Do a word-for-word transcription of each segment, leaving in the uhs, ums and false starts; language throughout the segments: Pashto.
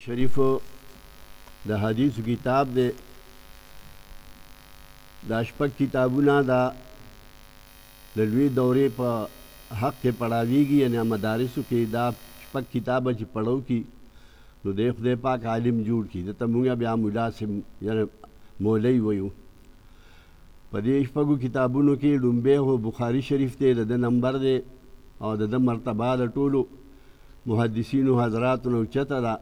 شریفو د حدیثو کتاب دی. دا شپږ کتابونه دا د لوی دورې په حق کې پړاویږي، یعنی مدارسو کې دا شپږ کتابه چې پړو کی نو د خدای پاک عالم جوړ کړي. دته مونږ بیا مولا صاحب یعنی مولوی ویو. په دې شپږو کتابونو کې لومبی خو بخاري شریف دی، د ده نمبر دی او د ده مرتبه د ټولو محدثینو حضراتو نه اوچته ده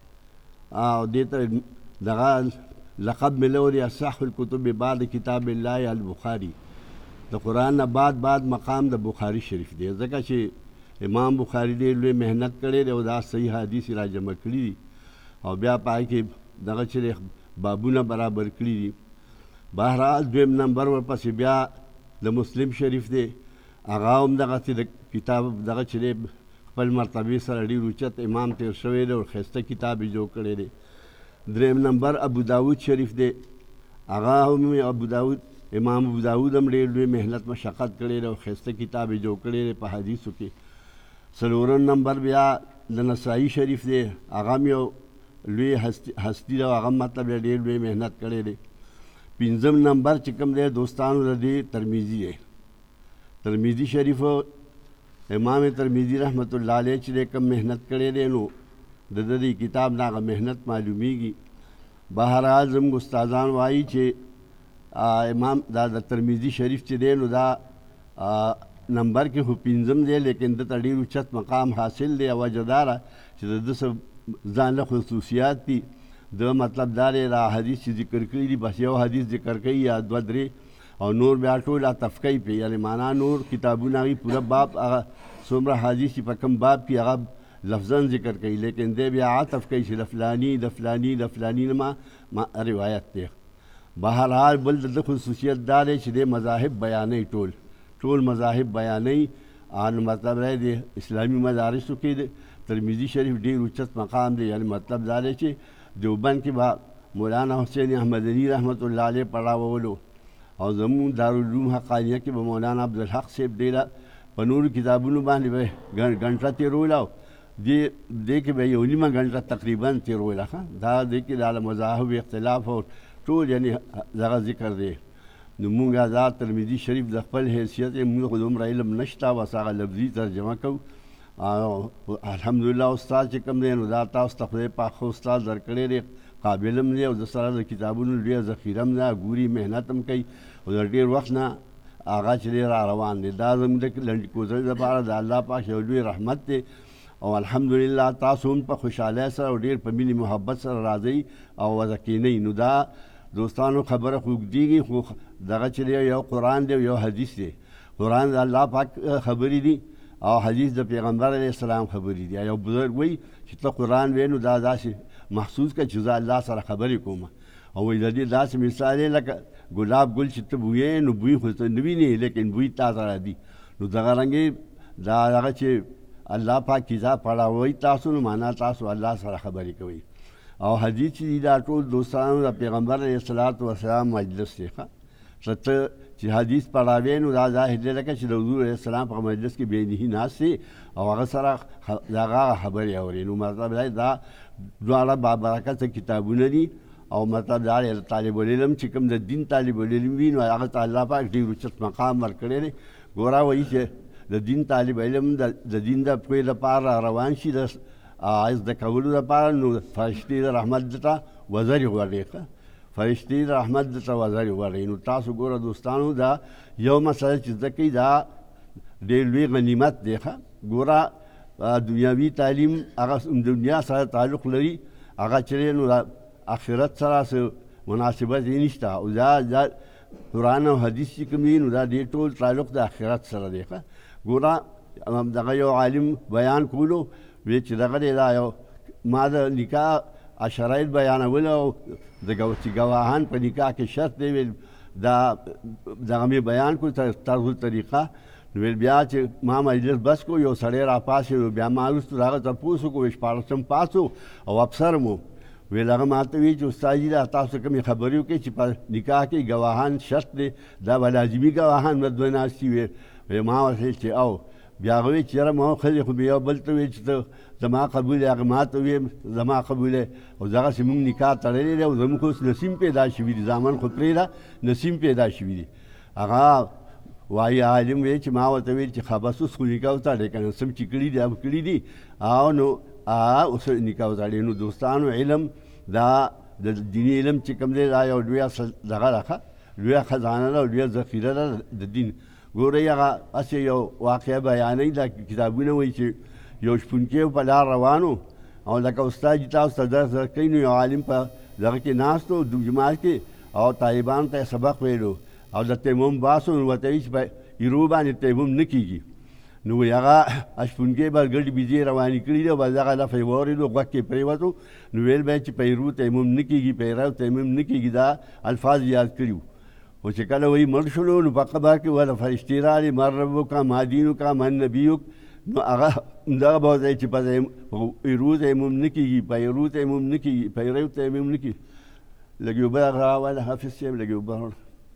او دې ته دغه لقب ملو دی اصح الکتب بعد کتاب الله البخاري. د قرآن نه بعد بعد مقام د بخاري شریف دی، ځکه چې امام بخاري ډېر لوی محنت کړی دی او دا صحیح حدیث را جمع کړي دي او بیا پای کې دغه چې بابونه برابر کړي دي. بهرحال دویم نمبر ورپسې بیا د مسلم شریف دی، هغه هم دغسې د کتاب دغه چې دی خپل مرتبې سره ډېر اوچت امام تېر شوی دی او ښایسته کتاب یې جوړ کړی دی. دریم نمبر ابو داود شریف دی، هغه هم ابو داود امام ابو داود هم ډېر لوی محنت مشقت کړی دی او ښایسته کتاب یې جوړ کړی دی په حدیثو کې. څلورم نمبر بیا د نسائی شریف دی، هغه هم یو لوی هستی دی او هغه مطلب یې ډېر لوی محنت کړی دی. پنځم نمبر چې کوم دی دوستانو د دې ترمیزي دی. ترمیزي شریف امام ترمیزي رحمت الله علیه چې کوم محنت کړی دی نو د ده د کتاب نه هغه محنت معلومیږي. بهرحال زموږ استادان وایي چې امام دا د ترمیزي شریف چې دی نو دا نمبر کې خو پنځم دی، لیکن دته ډېر اوچت مقام حاصل دی. وجه دا ده چې د ده څه ځان له خصوصیات دي. د مطلب دا دی دا حدیث چې ذکر کړي دي بس یو حدیث ذکر کوي یا دوه درې او نور بیا ټول عطف کوي پې، یعنې معنا نور کتابونه هغوی پوره باب هغه څومره حدیث چې په کوم باب کې هغه لفظاً ذکر کوي، لیکن دی بیا عطف کوي چې د فلاني د فلاني د فلاني نه ما روایت دی. بهرحال بل د ده خصوصیت دا دی چې دی مذاهب بیانوي، ټول ټول مذاهب بیانوي. ان مطلب دی د اسلامي مدارسو کې د ترمیزي شریف ډېر اوچت مقام دی، یعنی مطلب دا دی چې دیوبند کې به مولانا حسین احمد علي رحمت الله علیه پړاوولو او زمونږ دارالعلوم حقانیه کې به مولانا عبدالحق صاحب ډېره په نورو کتابونو باندې به ګنټه تېروله او دې دې کې به یو نیمه ګنټه تقریبا تېروله. ښه دا دې کې دا مذاهب اختلاف او ټول یعنې دغه ذکر دی. نو مونږ دا ترمیزي شریف د خپل حیثیت مونږ خو دومره علم نشته، بس هغه لفظي ترجمه کوو. او الحمدلله استاد چې کوم دی نو دا تاسو ته خدای پاک ښه استاد درکړی دی، قابل هم دی او د سره د کتابونو لویه ذخیره هم ده، ګوري محنت هم کوي او د ډېر وخت نه هغه چې دی را روان دی. دا زموږ د لنډې کوزرۍ لپاره د الله پاک یو لوی رحمت دی او الحمدلله تاسو هم په خوشحالۍ سره او ډېر په مینې محبت سره راځئ او وضع کښېنئ. نو دا دوستانو خبره خو اوږدېږي، خو دغه چې دی یو قرآن دی او یو حدیث دی. قرآن د الله پاک خبرې دي او حدیث د پیغمبر علیه السلام خبرې دي. یو بزرګ وایي چې ته قرآن وایې نو دا داسې محسوس کړه چې زه الله سره خبرې کوم، او وایي د دې داسې مثال یې لکه ګلاب ګل چې ته بویې نو بوی خو ته نه وینې لیکن بوی تا ته راځي. نو دغه رنګې دا هغه چې الله پاک کتاب پړاوئ تاسو نو معنا تاسو الله سره خبرې کوئ. او حدیث چې دا ټول دوستانو د پیغمبر علیه الصلاة والسلام مجلس دی. ښه ته چې حدیث پړاوې نو دا ظاهر دی لکه چې د حضور علیه السلام په مجلس کې بېنهي ناست دی او هغه سره د هغه خبرې اوري. نو مطلب دا دا دواړه بابرکته کتابونه دي او مطلب دا دی طالب العلم چې کوم د دین طالب العلم وي نو هغه ته الله پاک ډېر اوچت مقام ورکړی دی. ګوره وایي چې د دین طالب علم د دین د پوهې لپاره روان شي، د زده کولو لپاره نو فرشتې د رحمت دته وزرې غواړي، فرشتې د رحمت دته وزرې غواړي. نو تاسو ګوره دوستانو دا یو مسله چې زده کوي دا ډېر لوی غنیمت دی. ښه ګوره دنیاوي تعلیم هغه دنیا سره تعلق لري، هغه چې نو آخرت سره څه مناسبت یې نشته. او دا دا قرآن او حدیث چې کوم دي نو دا ډېر ټول تعلق د آخرت سره دی. ښه ګوره دغه یو عالم بیان کولو وی چې دغه دی دا یو ما د نکاح شرایط بیانول او د چې ګواهان په نکاح کې شرط دی ویل دا دغه مې بیان کړو طرز طریقه. نو ویل بیا چې ما مجلس بس کو یو سړی را پاسېدو، بیا ما وروسته د هغه تپوس وکړو شپاړسم پاسو او افسر مو ویل هغه ما ته وایي چې استاد جي دا تاسو کومې خبرې وکړئ چې په نکاح کې ګواهان شرط دی، دا به لازمي ګواهان به دوه ناستي وي. ما ورته چې او بیا هغه وایي چې یاره ما ښځې خو مې یو بل ته وایي چې ته زما قبول یې هغه ما ته ویم زما قبول یې او دغسې مونږ نکاح تړلی دی او زموږ اوس نسیم پیدا شوي دي زامن خو پرېږده نسیم پیدا شوي دي هغه وایي عالم وایي چې ما ورته ویل چې ښه بس اوس خو نکاح وتړی که نه سم چې کړي دي هغه کړي دي او نو اوس نکاح وتړی نو دوستانو علم دا د دیني علم چې کوم دی دا یو لویه دغه ده ښه لویه خزانه ده او لویه ذخیره ده د دین ګورئ هغه هسې یو واقعه بیانوي دا کتابونه وایي چې یو شپونکی په لار روانو او لکه استاد چې تاسو ته درس درکوي نو یو عالم په دغه کې ناست و جومات کې او طالبانو ته یې سبق ویلو او د تیمم باسو نو ورته وایي چې په ایرو باندې تیمم نه کېږي نو وایي هغه شپونکی به ګډې بیزې روانې کړي دي او بس دغه لفظ یې واورېدو غوږ کې پرېوتو نو ویل به یې چې په ایرو تیمم نه کېږي په ایرو تیمم نه کېږي دا الفاظ یاد کړي وو خو چې کله وایي مړ شولو نو په قبر کې وله فرشتې راغلې من ربک ما دینک من نبیک نو هغه همدغه به ورته چې په ایرو تیمم نه کېږي په ایرو تیمم نه کېږي په ایرو تیمم نه کېږي لږ اوبه راغه راوله حافظ صاحب لږ اوبه راوړه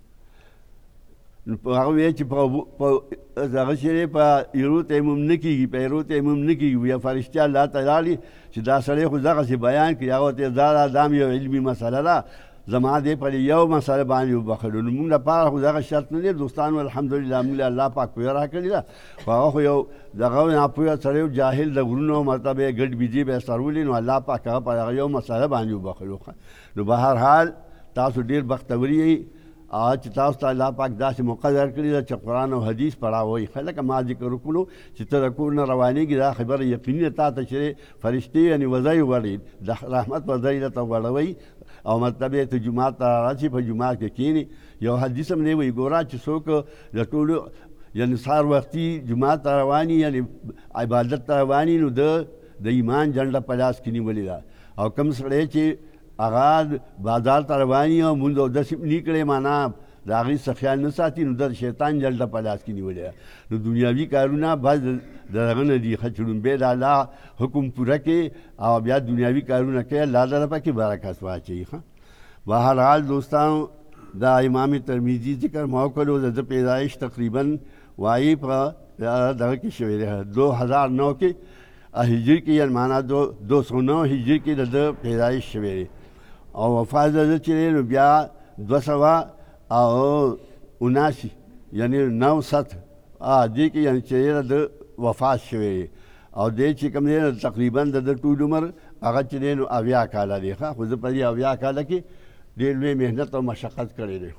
نو هغه وایي چې په دغه چې په ایرو تیمم نه کېږي په ایرو تیمم نه کېږي بیا فرشتې الله ته راغلي چې دا سړی خو دغسې بیان کړي هغه ورته دا دا هم یو علمي مسله ده زما دې پر یو مسله باندې وبخلو نو موږ لپاره خو دغه شرط نه دی دوستانو الحمدلله موږ له الله پاک پوهه راکړې ده خو هغه خو یو دغه ناپوهه سړی جاهل د غرونو مطلب یې ګډ بیجې به یې سرولې نو الله پاک هغه پر هغه یو مسله باندې وبخلو نو به هر حال تاسو ډېر بختوري یئ چې تاسو ته الله پاک داسې مقدر کړي ده چې قرآن او حدیث پړاوئ ښه لکه ما ذکر وکړو چې ته د کور نه روانېږي دا خبره یقیني ده تا ته چې فرشتې یعنې وزۍ وړي د رحمت وزۍ درته وړوئ او مطلب یې ته جومات ته راشي په جومات کې کښېني یو حدیث هم دی وایي ګوره چې څوک د ټولو یعنې سهار وختي جومات ته روان یعنې عبادت ته روان نو د د ایمان جنډه په لاس کې نیولې ده او کوم سړی چې هغه بازار ته روان وي او مونځ اودس نه کړی معنا د هغې څه خیال نه ساتي نو د شیطان جلده په لاس کې نیولې ده نو دنیاوي کارونه بس د هغه نه دي ښه چې لومبی د الله حکم پوره کړي او بیا دنیاوي کارونه کوي الله تعالی پکې برکت واچوي ښه بهرحال دوستانو دا امام ترمذي ذکر ما وکړو د ده پیدایش تقریبا وایي په دغه کې شوی دی دو هزار نو کې هجري کې یعنې معنا دو دو سو نو هجري کې د ده پیدایش شوی دی او وفات د ده چې دی نو بیا دوه سوه او اناسی یعنې نو ست دې کې یعنې چې د ده وفات شوی دی او دې چې کوم دی تقریبا د ده ټول عمر هغه چې دی نو اویا کاله دی ښه خو زه په دې اویا کاله کې ډېر لوی محنت او مشقت کړی دی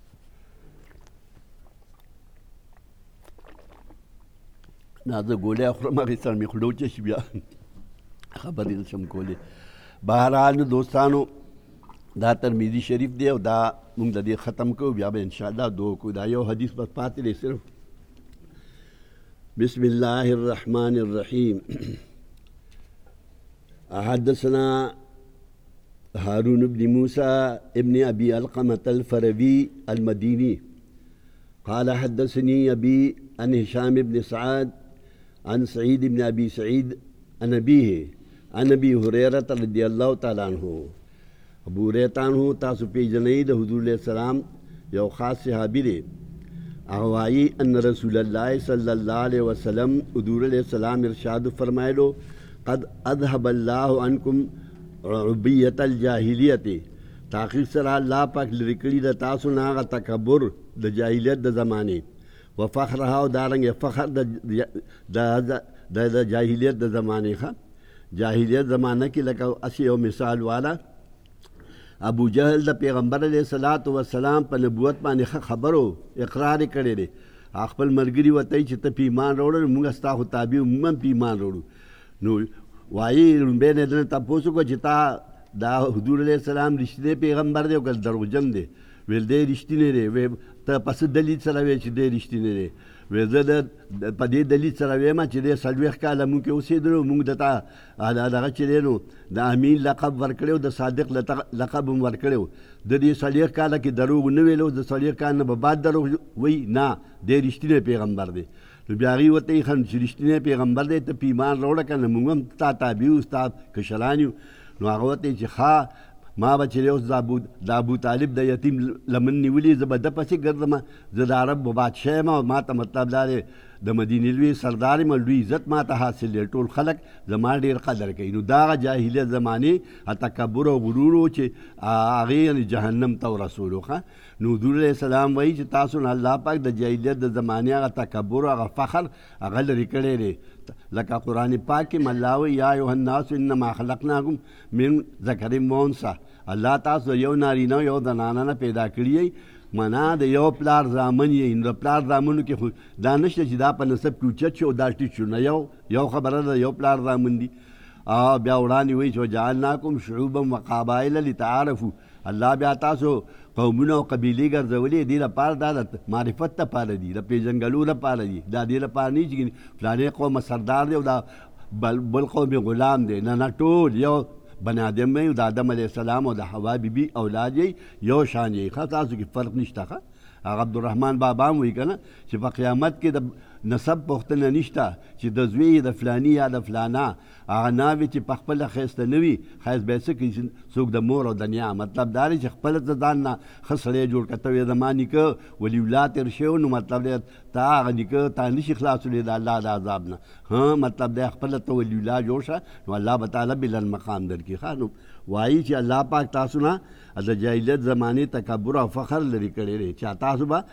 نه زه ګولۍ خورم هغې سره مې خوله وچشي بیا خبرې نه شم کولی بهرحال نو دوستانو دا ترمذي شریف دی او دا موږ د دې ختم کوو بیا به انشاءالله دعا کوو دا یو حدیث بس پاتې دی صرف بسم الله الرحمن الرحیم حدثنا هارون بن موسى ابن أبي علقمة الفروي المديني قال حدثني أبي عن هشام بن سعد عن سعيد بن أبي سعيد عن أبيه عن أبي هريرة رضي الله تعالى عنه ابو هريرة عنه تاسو پیژنئ د حضور علیہ السلام یو خاص صحابي دی هغه وایي ان رسول الله صلی الله علیه وسلم حضور علیہ السلام ارشاد فرمایلو قد اذهب الله عنكم عبیت الجاهلیت تحقیق سره الله پاک لرې کړي د تاسو نه هغه تکبر د جاهلیت د زمانې و فخرها او دارنګې فخر د جاهلیت د زمانې ښه جاهلیت زمانه کې لکه اسی یو مثال والا ابو جهل د پیغمبر علیه صلات وسلام په نبوت باندې ښه خبرو اقرار یې کړی دی خپل ملګري ورته وایي چې ته په ایمان راوړل موږ ستا خو تابع یو موږ هم په ایمان راوړو نو وایي لومبی نه دنه تپوس وکړه چې تا دا حضور علیه السلام رښتینی پیغمبر دی او که دروغجن دی ویل دی رښتینی دی وی ته په څه دلیل سره وایې چې دی رښتینی دی وی زه د په دې دلیل سره وایم چې دی څلوېښت کاله موږ کې اوسېدلو موږ د تا دغه چې دی نو د امین لقب ورکړی و د صادق لقب هم ورکړی و د دې څلوېښت کاله کې دروغ نه ویلو د څلوېښت کال نه به بعد دروغ وایي نه دی رښتینی پیغمبر دی نو بیا هغې ورته یې ښه چې رښتینی پیغمبر دی ته په ایمان راوړه که نه موږ هم ستا تابع یو ستا کشران یو نو هغه ورته یې چې ښه ما به چې اوس د ابو طالب د یتیم لمن نیولي زه به ده پسې ګرځم زه د عرب بادشاه یم او ما ته مطلب دا دی د مدینې لوی سردار یم لوی عزت ما ته حاصل دی ټول خلک زما ډېر قدر کوي نو دغه جاهلیت زمانې تکبر او غرور و چې هغې یعنې جهنم ته ورسولو ښه نو حضور علیه السلام وایي چې تاسو نه الله پاک د جاهلیت د زمانې هغه تکبر او هغه فخر هغه لرې کړی دی لکه قرآن پاک کې الله وایي یا ایها الناس انما خلقناکم من ذکر و انثی الله تاسو یو نارینه یو زنانه نه پیدا کړي منا د یو پلار زامن یې نو د پلار زامنو کې خو دا نشته چې دا په نسب کې اوچت شي او دا ټیټ شو نه یو یو خبره ده یو پلار زامن دي او بیا وړاندې وایي چې وجعلناکم شعوبا وقبایل لتعارفوا الله بیا تاسو قومونه او قبیلې ګرځولې دې لپاره دا د معرفت لپاره دي د پېژنګلو لپاره دي دا دې لپاره نه چې فلانې قوم سردار دی او دا بل بل قوم غلام دی نه نه ټول یو بني آدم وي د آدم علیه السلام او د حوا بیبي اولاد یې یو شان یې ښه تاسو کې فرق نشته ښه هغه عبدالرحمن بابا هم وایي که نه چې په قیامت کې د نسب پوښتنه نشته چې د زوی د فلاني یا د فلانا هغه ناوې چې په خپله ښایسته نه وي ښایست به یې څه کوي څوک د مور او د نیا مطلب دا دی چې خپله ته ځان نه ښه سړی جوړ کړه ته وایې زما نیکه ولي الله تېر شوی نو مطلب دی تا هغه نیکه تا نشي خلاصولی د الله د عذاب نه ها مطلب دی خپله ته ولي الله جوړ شه نو الله به تعالی بلند مقام درکړي ښه نو وایي چې الله پاک تاسو نه د جاهلیت زمانې تکبر او فخر لرې کړی دی چې تاسو به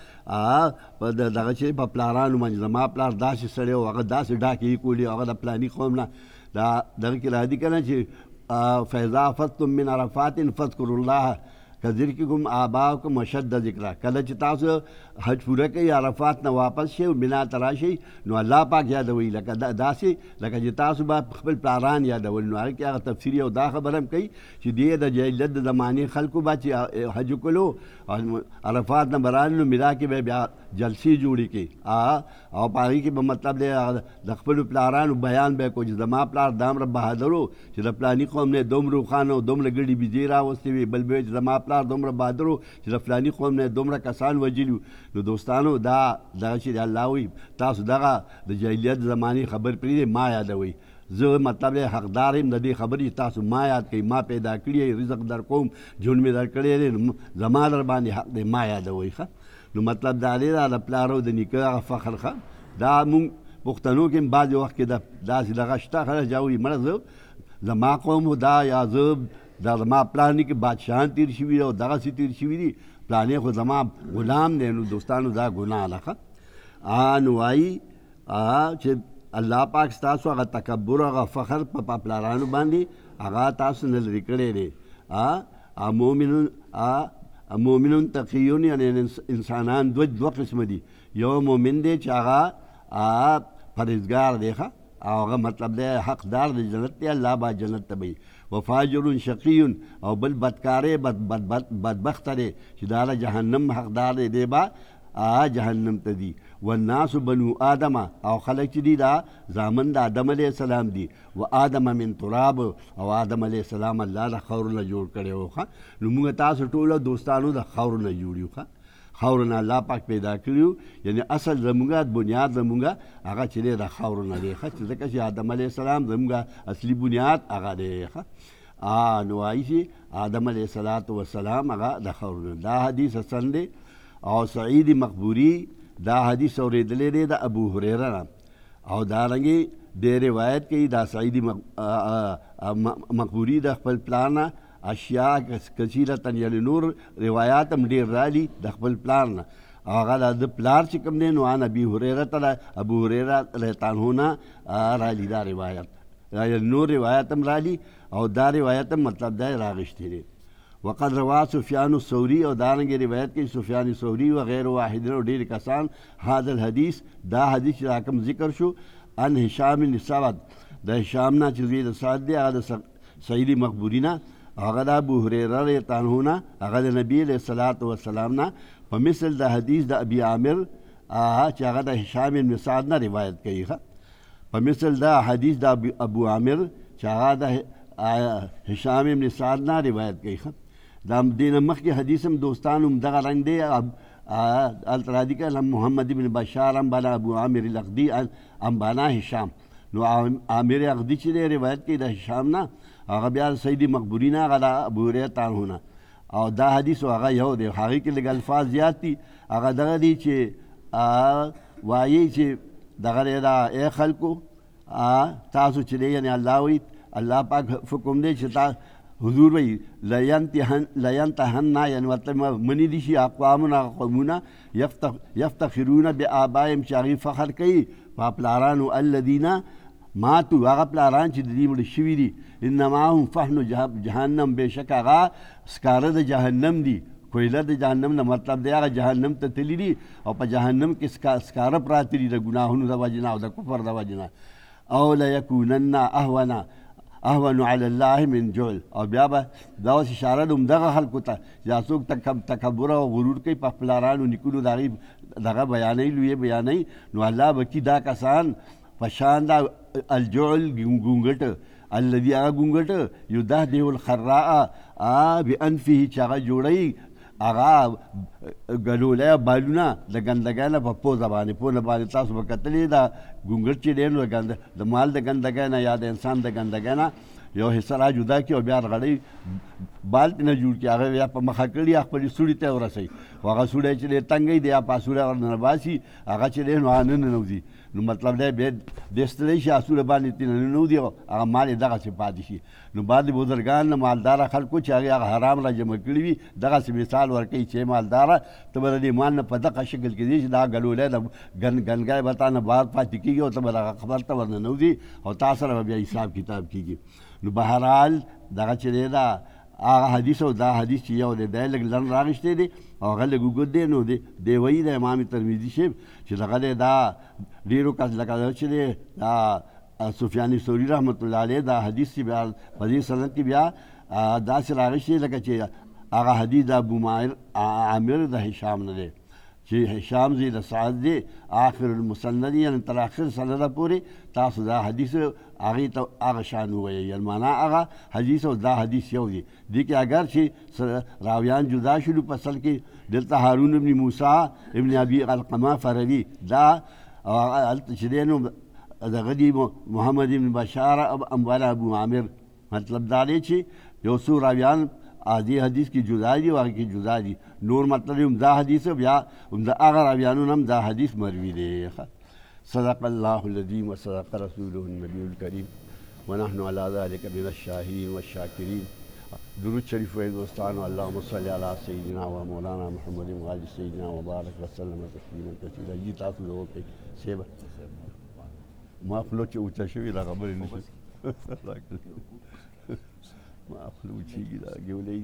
په دغه چې په پلارانو باندې زما پلار داسې سړی او هغه داسې ډاکې یې کولي هغه د فلاني قوم نه دا دغه کې راځي که نه چې فاذا افضتم من عرفات فاذکروا الله کذکرکم آباءکم وشد ذکرا کله چې تاسو حج پوره کوئ عرفات نه واپس شئ او منا ته راشئ نو الله پاک یادوئ لکه داسې لکه چې تاسو به خپل پلاران یادول نو هغه کې هغه تفسیري او دا خبره هم کوي چې دې د جاهلیت د زمانې خلکو به چې حج وکړو عرفات نه به رالل نو منا کې به بیا جلسې جوړې کړي او په هغې کې به مطلب دی د خپلو پلارانو بیان به یې کو چې زما پلار دومره بهادر و چې د فلاني قوم نه دومره روښانه او دومره ګډې بیزې راوستې وې بل به چې زما پلار دومره بهادر و چې د فلاني قوم نه دومره کسان وجلي نو دوستانو دا دغه چې الله وایي تاسو دغه د جاهلیت زمانې خبر پرېږدئ ما یادوئ زه مطلب دی حقدار یم د دې خبرې تاسو ما یاد کوئ ما پیدا کړي رزق در کوم ژوند مې در کړی دی زما در باندې حق دی ما یادوئ ښه نو مطلب دا دی دا د پلار او د نیکه هغه فخر ښه دا مونږ پښتنو کې هم بعضې وخت کې د داسې دغه شته خلک چا وایي مړه زه زما قوم دا یا زه دا زما پلار نه کې بادشاهان تېر شوي دي او دغسې تېر شوي دي پلانې خو زما غلام دی نو دوستانو دا ګناه ده ښه نو وایي چې الله پاک ستاسو هغه تکبر هغه فخر په پلارانو باندې هغه تاسو نه لرې کړی دی مؤمنون مؤمنون تقیون یعنی انسانان دو دو قسم دي یو مؤمن دی چې هغه پرهیزګار دی ښه او هغه مطلب دی حقدار د جنت دی الله به جنت ته وي وفاجر شقی او بل بدکاری بد بد بد بدبخته دی چې دا د جهنم حقدار دی دی به جهنم ته دي والناس بنو آدم او خلق چې دي دا زامن د آدم علیه السلام دي و آدم من تراب او آدم علیه السلام الله د خاورو نه جوړ کړی و ښه نو موږ تاسو ټوله دوستانو د خاورو نه جوړ یو ښه خاورو نه الله پاک پیدا کړي یعنی اصل زموږ بنیاد زموږ هغه چې دی د خاورو نه دی ښه ځکه چې آدم علیه السلام زموږ اصلي بنیاد هغه دی ښه نو وایي چې آدم علیه السلام هغه د خاورو نه دا حدیث حسن دی او سعید مقبوری دا حدیث اوریدلی دی د ابو هریره نه او دارنګې د روایت کوي دا سعید مقبوری د خپل پلار نه اشیاء کثیرتن یعنې نور روایات هم ډېر رالي د خپل پلار نه هغه د پلار چې کوم دی نو عن ابي هریره ته ابو هریره رضی الله عنه رالي دا روایت نور روایت هم رالي او دا روایت هم مطلب دا راغشتی دی وقد روا سفیان الثوری او دارنګې روایت کوي سفیان الثوری و غیر واحد او ډېر کسان هذا الحدیث دا حدیث چې راکم ذکر شو ان هشام بن سعد د هشام نه چې زوی د سعد دی هغه د سعید مقبوري نه هغه د ابو هریره رضی الله عنه هغه د نبي علیه الصلاة والسلام نه په مثل د حدیث د ابي عامر چې هغه د هشام بن سعد نه روایت کوي په مثل د حدیث د ابو عامر چې هغه د هشام بن سعد نه روایت کوي دا دین مخکې حدیث هم دوستان هم دغه رنګ دی هلته راځي که محمد بن بشار انبانا ابو عامر الاغدي انبانا هشام نو عامر اغدي چې دی روایت کوي د هشام نه هغه بیا سید مقبوري نه هغه د ابو هریره عنه نه او دا حدیث هغه یو دی هغې کې لږ الفاظ زیات دي هغه دغه دی چې وایي چې دغه دی دا ای خلکو تاسو چې دی یعنې الله وایي الله پاک حکم دی چې تا حضور وایي لینتهنا یعنې مطلب منې دي شي اقوامونه هغه قومونه یفتخرونه بآبائهم چې هغوی فخر کوي په پلارانو الذین ماتو هغه پلاران چې د دې مړه شوي دي انما هم فحن جهنم بېشک هغه سکاره د جهنم دي کویله د جهنم نه مطلب دی هغه جهنم ته تللي دي او په جهنم کې سکاره پراته دي د ګناهونو د وجې نه او د کفر د وجې نه او لیکونن اهونه اهون علی الله من جعل او بیا به دا اوس اشاره ده همدغه خلکو ته یا څوک تکبر او غرور کوي په پلارانو نیکونو د هغې دغه بیانوي لویې بیانوي نو الله به کي دا کسان په شان دا الجعل ګونګټ الذي هغه ګونګټ یدهده الخراء بانفه چې هغه جوړوي هغه ګلولی بالونه د ګندګۍ نه په پوزه باندې پوزه باندې تاسو به کتلي دا ګونګټ چې دی نو د مال د ګندګۍ نه یا د انسان د ګندګۍ نه یو حصه را جدا کړي او بیا رغړی بال نه جوړ کړي هغه بیا په مخه کړي خپلې سوړي ته ورسوي خو هغه سوړی چې دی تنګی دی یا پاسوړی ورننه باسي هغه چې دی نو هغه نه ننوځي نو مطلب دی بیا دی ستړی شي اسوړه باندې ترې ننوځي هغه مال یې دغسې پاتې شي نو بعد بزرګان نه مالداره خلکو چې هغې هغه حرام را جمع کړي وي دغسې مثال ورکوي چې مالداره ته به د دې مال نه په دغه شکل کې دی چې دا ګلولی د ګنګی به تا نه بار پاتې کېږي او ته به دغه خبر ته ورننوځي او تا سره به بیا حساب کتاب کېږي نو بهرحال دغه چې دی دا هغه حدیث او دا حدیث چې یو دی دی لږ لنډ راغشتی دی او هغه لږ اوږد دی نو دی وایي د امام ترمذي صاحب چې دغه دی دا ډېرو کس لکه چې دی دا سفیان ثوری رحمت الله علیه دا حدیث چې بیا په دې سند کې بیا داسې راغشتی لکه چې هغه حدیث د ابو عامر د هشام نه دی چې هشام زی د سعد دی آخر المسند یعنې تر آخر سنده پورې تاسو دا حدیث هغې ته هغه شان ووایئ یعنې معنا هغه حدیث او دا حدیث یو دی دې کې اگر چې راویان جدا شولو په اصل کې دلته هارون ابن موسی ابن ابي علقمه فروي دا هلته چې دی نو دغه دی محمد ابن بشار والا ابو عامر مطلب دا دی چې یو څو راویان دې حدیث کې جدا دي او هغه کې جدا دي نور مطلب هم دا حدیث بیا هم د هغه راویانو نه هم دا حدیث مروي دی صدق الله العظیم وصدق رسوله النبی الکریم ونحن علی ذلک من الشاهدین والشاکرین درود شریف وایي دوستانو اللهم صل علی سیدنا و مولانا محمد و آل سیدنا وبارک وسلم تسلیما کثیرا جی تاسو د وکړئ سیبه ما خوله چې اوچه شوې دا خبرې نه شي ما خوله اوچېږي دا ګولۍ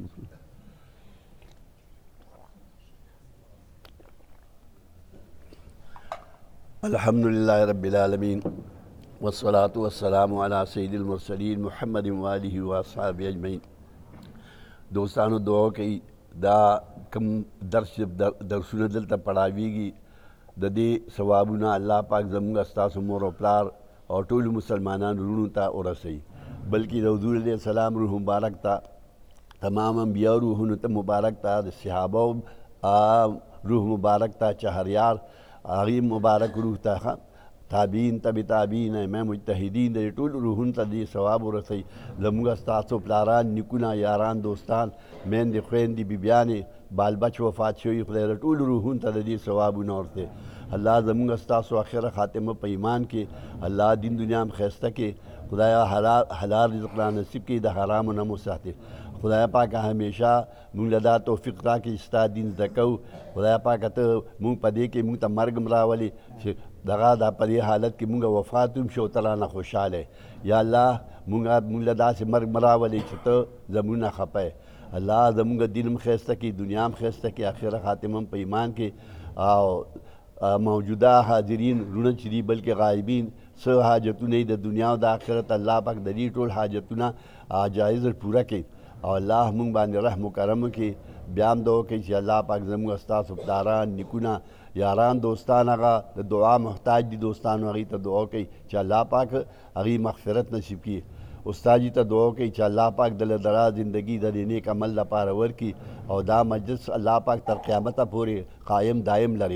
الحمد لله رب العالمین والصلاة والسلام علی سید المرسلین محمد و آلہ و اصحابہ اجمعین دوستانو دعا کوي دا کم درس درسونه دلته پړاویږي د دې ثوابونه الله پاک زموږ ستاسو مور او پلار او ټولو مسلمانانو وروڼو ته ورسوي بلکې د حضور علیه السلام روح مبارک ته تمام انبیاء روحونو ته مبارک ته د صحابه روح مبارک ته چهریار هغې مبارک روح ته تابعین تبع تابعین امام مجتهدین د ټولو روحونو ته دې ثواب ورسوي زموږ ستاسو پلاران نیکونه یاران دوستان میندې خویندې بیبیانې بال بچ وفات شوي خدای د ټولو روحونو ته د دې ثوابونه ورسوي الله زموږ ستاسو آخره خاتمه په ایمان کې الله دین دنیا هم ښایسته کې خدایا حلال رزق را نصیب کړي د حرامو نه مو ساتي خدای پاکه همیشه مونږ له دا توفیق راکړي چې ستا دین زده کوو خدای پاکه ته مونږ په دې کې مونږ ته مرګ هم راولي چې دغه دا په دې حالت کې مونږ وفات هم شو ته رانه خوشحاله یا الله مونږ مونږ له داسې مرګ م راولي چې ته زموږ نه خفه الله زموږ دین هم ښایسته کړي دنیا هم ښایسته کړي آخره خاتمه هم په ایمان کې او موجوده حاضرین رونه چې دي بلکې غایبین څه حاجتونه د دنیا او د آخرت الله پاک د دې ټول حاجتونه جایز پوره کړي او الله مونږ باندې رحم و کرم وکړي بیا هم دعا کوي چې الله پاک زموږ ستاسو پلاران نیکونه یاران دوستان هغه د دعا محتاج دي دوستانو هغې ته دعا کوي چې الله پاک هغې مغفرت نصیب کړي استاد جي ته دعا کوي چې الله پاک دله دراز زندگی د دې نیک عمل لپاره ورکړي او دا مجلس الله پاک تر قیامته پورې قایم دایم لري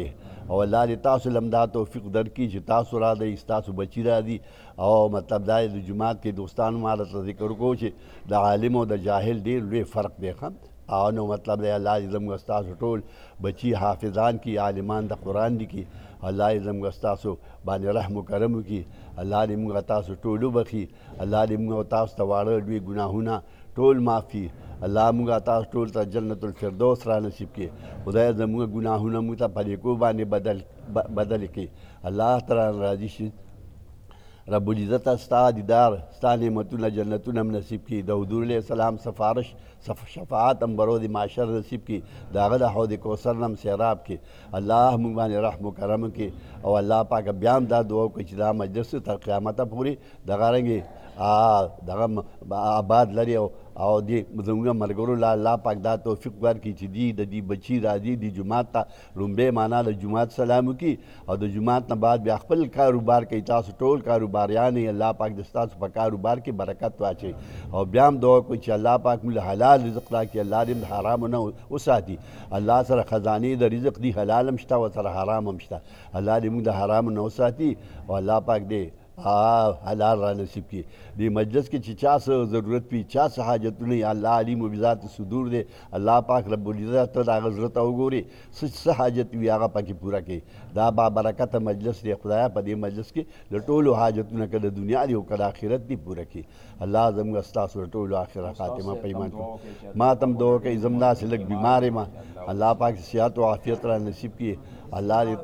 او الله دې تاسو لم دا توفیق درکړي چې تاسو را دی ستاسو بچي را دي او مطلب دا د جومات کې دوستانو ما راته ذکر وکړو چې د عالم او د جاهل ډېر لوی فرق دی ښه او نو مطلب دی الله دې زموږ ستاسو ټول بچي حافظان کړي عالمان د قرآن دي کړي الله دې زموږ ستاسو باندې رحم و کرم وکړي الله دې موږ تاسو ټول وبخي الله دې موږ تاسو ته واړه لوی ګناهونه ټول معافي الله موږ تاسو ټول ته جنت الفردوس را نصیب کړي خدای زموږ ګناهونه موږ ته په نیکو باندې بدل بدل کړي الله تعالی راضي شي رب العزت ستا دیدار ستا نعمتونه جنتونه هم نصیب کړي د حضور علیه السلام سفارش شفاعت هم بروز معاشر نصیب کړي د هغه د حوض کوثر نه هم سیراب کړي الله موږ باندې رحم و کرم کړي او الله پاک بیا هم دا دعا وکړي چې دا مجلس تر قیامته پورې دغه رنګې دغه آباد لري او او دې زموږ ملګرو له الله پاک دا توفیق ورکړي چې دي د دې بچي راځي د جومات ته لومبۍ معنا د جومات سلام وکړي او د جومات نه بعد بیا خپل کاروبار کوي تاسو ټول کاروباریان یې الله پاک د ستاسو په کاروبار کې برکت واچوي او بیا هم دعا کوي چې الله پاک موږ حلال رزق راکړي الله دې د حرامو نه وساتي الله سره خزانې د رزق دي حلال هم شته او سره حرام هم شته الله دې موږ د حرامو نه وساتي او الله پاک دې حلال را نصیب کړي دې مجلس کې چې چا څه ضرورت وي چا څه حاجتونه وي الله علیم و بذات صدور دی الله پاک رب العزت ته د هغه زړه ته وګوري څه حاجت وي هغه پکې پوره کوي دا با برکته مجلس دی خدایه په دې مجلس کې د ټولو حاجتونه که د دنیا دي او که د آخرت دي پوره کړي الله زموږ ستاسو د ټولو آخره خاتمه په ایمان کړي ما ته هم دعا کوي زه هم داسې لږ بیمار یم الله پاک صحت او عافیت را نصیب کړي الله دې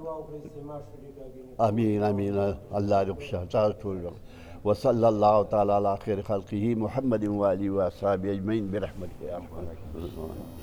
آمین آمین الله دې خوشحاله ټول وصلی الله تعالی علی خیر خلقه محمد و آله و اصحابه اجمعین برحمتک یا ارحم الراحمین.